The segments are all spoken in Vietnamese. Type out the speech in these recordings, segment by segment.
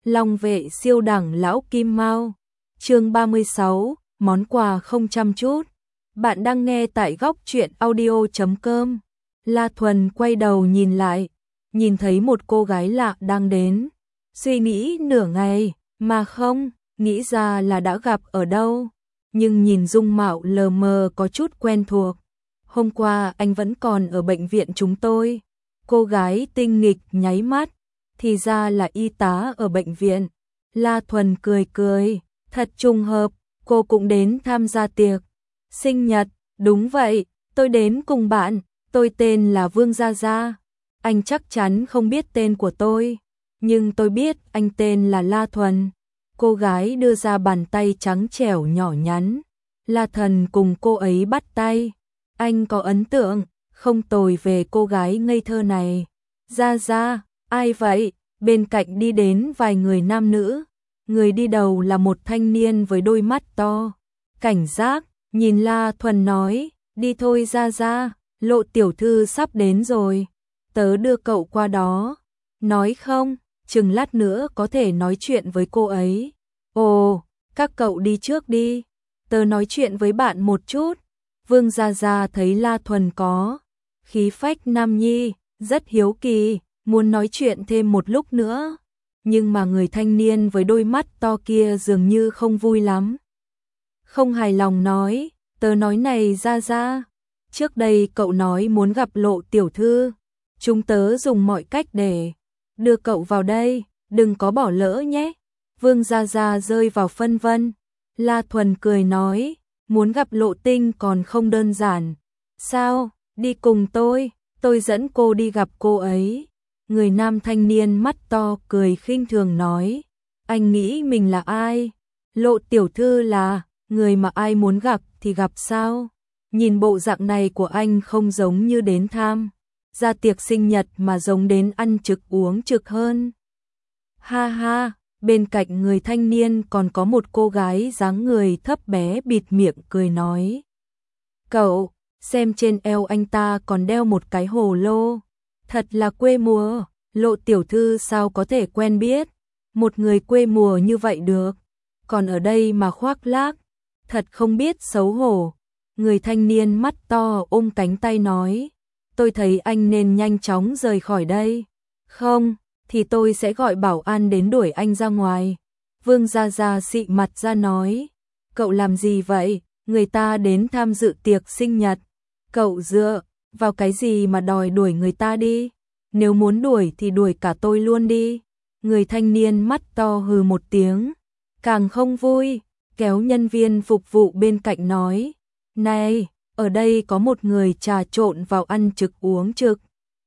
Long vệ siêu đẳng lão kim mao. Chương 36, món quà không chăm chút. Bạn đang nghe tại góc truyện audio.com. La Thuần quay đầu nhìn lại, nhìn thấy một cô gái lạ đang đến. Suy nghĩ nửa ngày, mà không nghĩ ra là đã gặp ở đâu. Nhưng nhìn dung mạo lờ mờ có chút quen thuộc. Hôm qua anh vẫn còn ở bệnh viện chúng tôi. Cô gái tinh nghịch nháy mắt, thì ra là y tá ở bệnh viện. La Thuần cười cười, thật trùng hợp, cô cũng đến tham gia tiệc sinh nhật. Đúng vậy, tôi đến cùng bạn, tôi tên là Vương Gia Gia. Anh chắc chắn không biết tên của tôi, nhưng tôi biết anh tên là La Thuần. Cô gái đưa ra bàn tay trắng trẻo nhỏ nhắn. La Thuần cùng cô ấy bắt tay. Anh có ấn tượng không tồi về cô gái ngây thơ này. Gia Gia, ai vậy? Bên cạnh đi đến vài người nam nữ. Người đi đầu là một thanh niên với đôi mắt to. Cảnh giác, nhìn La Thuần nói, đi thôi Gia Gia, Lộ tiểu thư sắp đến rồi. Tớ đưa cậu qua đó. Nói không, chừng lát nữa có thể nói chuyện với cô ấy. Ồ, các cậu đi trước đi. Tớ nói chuyện với bạn một chút. Vương Gia Gia thấy La Thuần có khí phách nam nhi, rất hiếu kỳ, muốn nói chuyện thêm một lúc nữa. Nhưng mà người thanh niên với đôi mắt to kia dường như không vui lắm. Không hài lòng nói, tớ nói này Gia Gia, trước đây cậu nói muốn gặp Lộ tiểu thư. Chúng tớ dùng mọi cách để đưa cậu vào đây, đừng có bỏ lỡ nhé. Vương Gia Gia rơi vào phân vân. La Thuần cười nói, muốn gặp Lộ Tinh còn không đơn giản. Sao, đi cùng tôi dẫn cô đi gặp cô ấy. Người nam thanh niên mắt to cười khinh thường nói, anh nghĩ mình là ai? Lộ tiểu thư là người mà ai muốn gặp thì gặp sao? Nhìn bộ dạng này của anh không giống như đến tham gia tiệc sinh nhật mà giống đến ăn trực uống trực hơn. Ha ha, bên cạnh người thanh niên còn có một cô gái dáng người thấp bé bịt miệng cười nói. Cậu, xem trên eo anh ta còn đeo một cái hồ lô. Thật là quê mùa, Lộ tiểu thư sao có thể quen biết một người quê mùa như vậy được. Còn ở đây mà khoác lác, thật không biết xấu hổ. Người thanh niên mắt to ôm cánh tay nói, tôi thấy anh nên nhanh chóng rời khỏi đây. Không, thì tôi sẽ gọi bảo an đến đuổi anh ra ngoài. Vương Gia Gia xị mặt ra nói, cậu làm gì vậy? Người ta đến tham dự tiệc sinh nhật. Cậu dựa vào cái gì mà đòi đuổi người ta đi? Nếu muốn đuổi thì đuổi cả tôi luôn đi. Người thanh niên mắt to hừ một tiếng, càng không vui, kéo nhân viên phục vụ bên cạnh nói, này, ở đây có một người trà trộn vào ăn trực uống trực,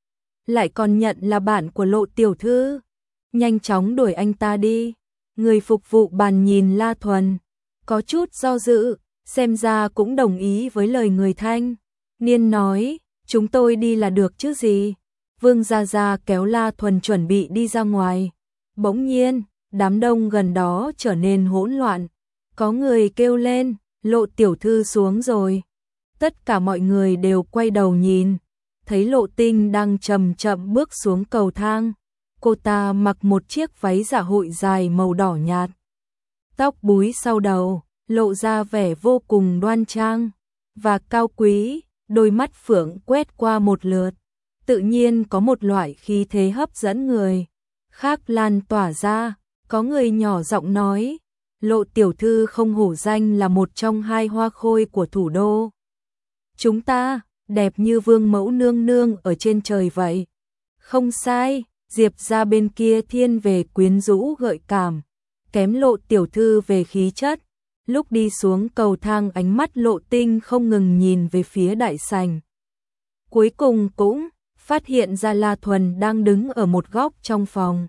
lại còn nhận là bạn của Lộ tiểu thư. Nhanh chóng đuổi anh ta đi. Người phục vụ bàn nhìn La Thuần, có chút do dự, xem ra cũng đồng ý với lời người thanh niên nói, chúng tôi đi là được chứ gì. Vương Gia Gia kéo La Thuần chuẩn bị đi ra ngoài. Bỗng nhiên, đám đông gần đó trở nên hỗn loạn. Có người kêu lên, Lộ tiểu thư xuống rồi. Tất cả mọi người đều quay đầu nhìn, thấy Lộ Tinh đang chậm chậm bước xuống cầu thang. Cô ta mặc một chiếc váy dạ hội dài màu đỏ nhạt, tóc búi sau đầu, lộ ra vẻ vô cùng đoan trang và cao quý, đôi mắt phượng quét qua một lượt, tự nhiên có một loại khí thế hấp dẫn người khác lan tỏa ra. Có người nhỏ giọng nói, Lộ tiểu thư không hổ danh là một trong hai hoa khôi của thủ đô chúng ta, đẹp như vương mẫu nương nương ở trên trời vậy. Không sai, Diệp gia bên kia thiên về quyến rũ gợi cảm, kém Lộ tiểu thư về khí chất. Lúc đi xuống cầu thang ánh mắt Lộ Tinh không ngừng nhìn về phía đại sảnh. Cuối cùng cũng phát hiện ra La Thuần đang đứng ở một góc trong phòng.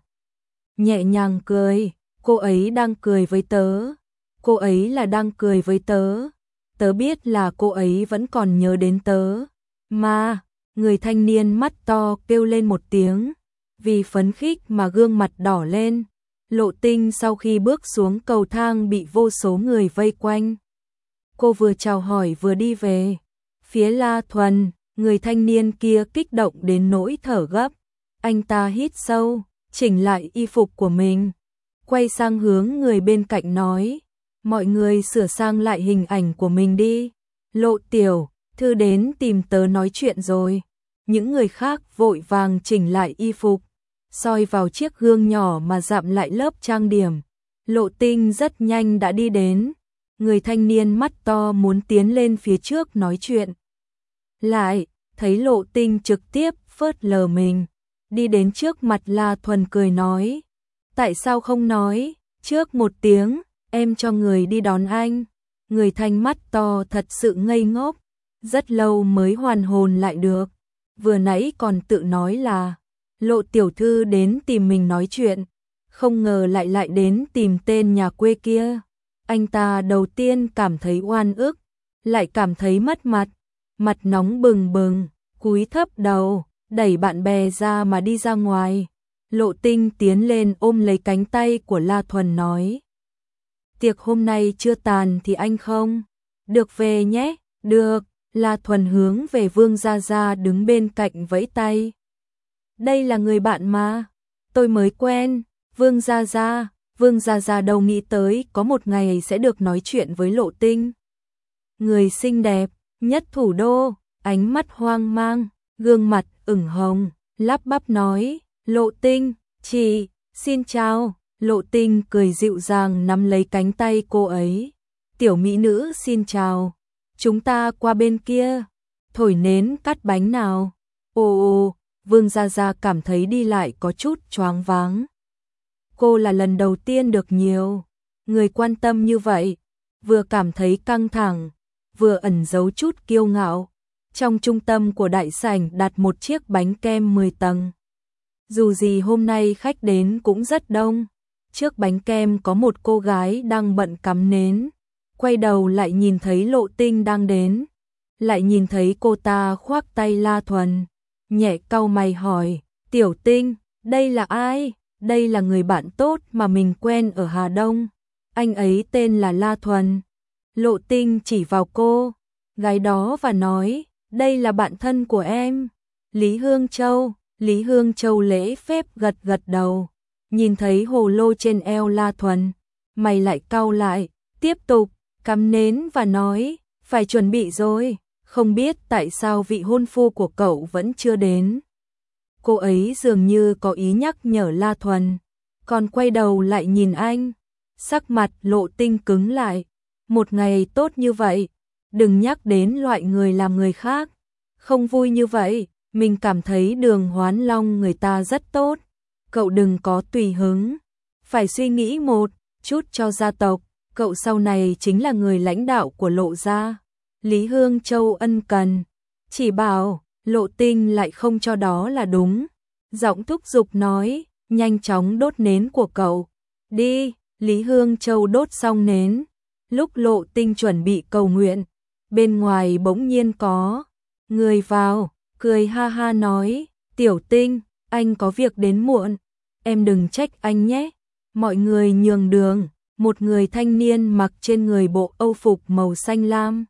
Nhẹ nhàng cười, cô ấy đang cười với tớ. Cô ấy là đang cười với tớ. Tớ biết là cô ấy vẫn còn nhớ đến tớ. Mà, người thanh niên mắt to kêu lên một tiếng, vì phấn khích mà gương mặt đỏ lên. Lộ Tinh sau khi bước xuống cầu thang bị vô số người vây quanh. Cô vừa chào hỏi vừa đi về phía La Thuần, người thanh niên kia kích động đến nỗi thở gấp. Anh ta hít sâu, chỉnh lại y phục của mình. quay sang hướng người bên cạnh nói, mọi người sửa sang lại hình ảnh của mình đi. Lộ tiểu thư đến tìm tớ nói chuyện rồi. Những người khác vội vàng chỉnh lại y phục, soi vào chiếc gương nhỏ mà dặm lại lớp trang điểm. Lộ Tinh rất nhanh đã đi đến. Người thanh niên mắt to muốn tiến lên phía trước nói chuyện. Lại, thấy Lộ Tinh trực tiếp phớt lờ mình. Đi đến trước mặt La Thuần cười nói. Tại sao không nói, trước một tiếng, em cho người đi đón anh. Người thanh mắt to thật sự ngây ngốc. Rất lâu mới hoàn hồn lại được. Vừa nãy còn tự nói là Lộ tiểu thư đến tìm mình nói chuyện. Không ngờ lại đến tìm tên nhà quê kia. Anh ta đầu tiên cảm thấy oan ức, lại cảm thấy mất mặt. Mặt nóng bừng bừng, cúi thấp đầu, đẩy bạn bè ra mà đi ra ngoài. Lộ Tinh tiến lên ôm lấy cánh tay của La Thuần nói. Tiệc hôm nay chưa tàn thì anh không được về nhé. Được. La Thuần hướng về Vương Gia Gia đứng bên cạnh vẫy tay. Đây là người bạn mà tôi mới quen. Vương Gia Gia đâu nghĩ tới có một ngày sẽ được nói chuyện với Lộ Tinh. Người xinh đẹp nhất thủ đô, ánh mắt hoang mang, gương mặt ửng hồng, lắp bắp nói, Lộ Tinh, chị, xin chào. Lộ Tinh cười dịu dàng nắm lấy cánh tay cô ấy. Tiểu mỹ nữ xin chào. Chúng ta qua bên kia, thổi nến cắt bánh nào. Ồ, Vương Gia Gia cảm thấy đi lại có chút choáng váng. Cô là lần đầu tiên được nhiều người quan tâm như vậy, vừa cảm thấy căng thẳng, vừa ẩn giấu chút kiêu ngạo. Trong trung tâm của đại sảnh đặt một chiếc bánh kem 10 tầng. Dù gì hôm nay khách đến cũng rất đông. Trước bánh kem có một cô gái đang bận cắm nến. Quay đầu lại nhìn thấy Lộ Tinh đang đến. Lại nhìn thấy cô ta khoác tay La Thuần. Nhẹ cau mày hỏi, Tiểu Tinh, đây là ai? Đây là người bạn tốt mà mình quen ở Hà Đông. Anh ấy tên là La Thuần. Lộ Tinh chỉ vào cô gái đó và nói, đây là bạn thân của em, Lý Hương Châu. Lý Hương Châu lễ phép gật gật đầu. Nhìn thấy hồ lô trên eo La Thuần, mày lại cau lại, tiếp tục cắm nến và nói, phải chuẩn bị rồi, không biết tại sao vị hôn phu của cậu vẫn chưa đến. Cô ấy dường như có ý nhắc nhở La Thuần, còn quay đầu lại nhìn anh. Sắc mặt Lộ Tinh cứng lại. Một ngày tốt như vậy, đừng nhắc đến loại người làm người khác không vui như vậy. Mình cảm thấy Đường Hoán Long người ta rất tốt. Cậu đừng có tùy hứng, phải suy nghĩ một chút cho gia tộc. Cậu sau này chính là người lãnh đạo của Lộ gia. Lý Hương Châu ân cần chỉ bảo. Lộ Tinh lại không cho đó là đúng. Giọng thúc giục nói, nhanh chóng đốt nến của cậu. Đi. Lý Hương Châu đốt xong nến. Lúc Lộ Tinh chuẩn bị cầu nguyện, bên ngoài bỗng nhiên có người vào, cười ha ha nói, Tiểu Tinh, anh có việc đến muộn, em đừng trách anh nhé. Mọi người nhường đường. Một người thanh niên mặc trên người bộ âu phục màu xanh lam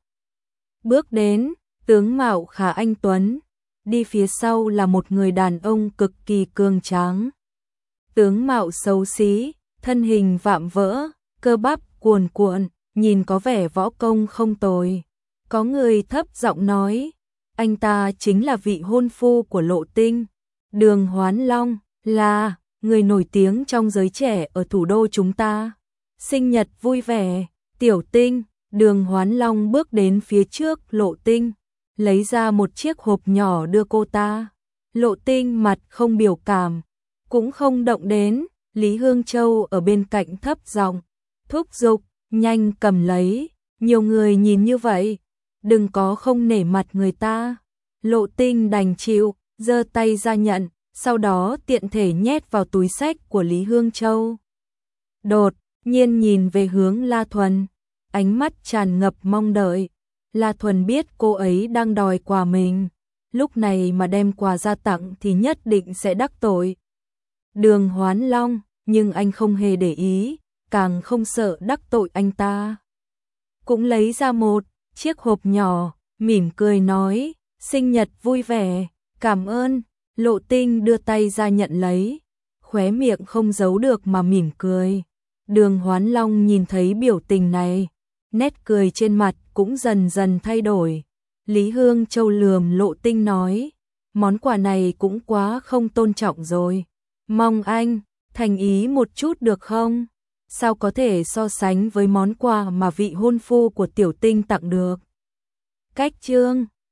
bước đến, tướng mạo khá anh tuấn. Đi phía sau là một người đàn ông cực kỳ cường tráng, tướng mạo xấu xí, thân hình vạm vỡ, cơ bắp cuồn cuộn, nhìn có vẻ võ công không tồi. Có người thấp giọng nói, anh ta chính là vị hôn phu của Lộ Tinh. Đường Hoán Long là người nổi tiếng trong giới trẻ ở thủ đô chúng ta. Sinh nhật vui vẻ, Tiểu Tinh. Đường Hoán Long bước đến phía trước Lộ Tinh, lấy ra một chiếc hộp nhỏ đưa cô ta. Lộ Tinh mặt không biểu cảm, cũng không động đến. Lý Hương Châu ở bên cạnh thấp giọng thúc giục, nhanh cầm lấy, nhiều người nhìn như vậy, đừng có không nể mặt người ta. Lộ Tinh đành chịu, giơ tay ra nhận, sau đó tiện thể nhét vào túi xách của Lý Hương Châu. Đột nhiên nhìn về hướng La Thuần, ánh mắt tràn ngập mong đợi. La Thuần biết cô ấy đang đòi quà mình, lúc này mà đem quà ra tặng thì nhất định sẽ đắc tội Đường Hoán Long, nhưng anh không hề để ý, càng không sợ đắc tội anh ta. Cũng lấy ra một chiếc hộp nhỏ, mỉm cười nói, sinh nhật vui vẻ, cảm ơn. Lộ Tinh đưa tay ra nhận lấy, khóe miệng không giấu được mà mỉm cười. Đường Hoán Long nhìn thấy biểu tình này, nét cười trên mặt cũng dần dần thay đổi. Lý Hương Châu lườm Lộ Tinh nói, món quà này cũng quá không tôn trọng rồi. Mong anh thành ý một chút được không? Sao có thể so sánh với món quà mà vị hôn phu của Tiểu Tinh tặng được? Cách chương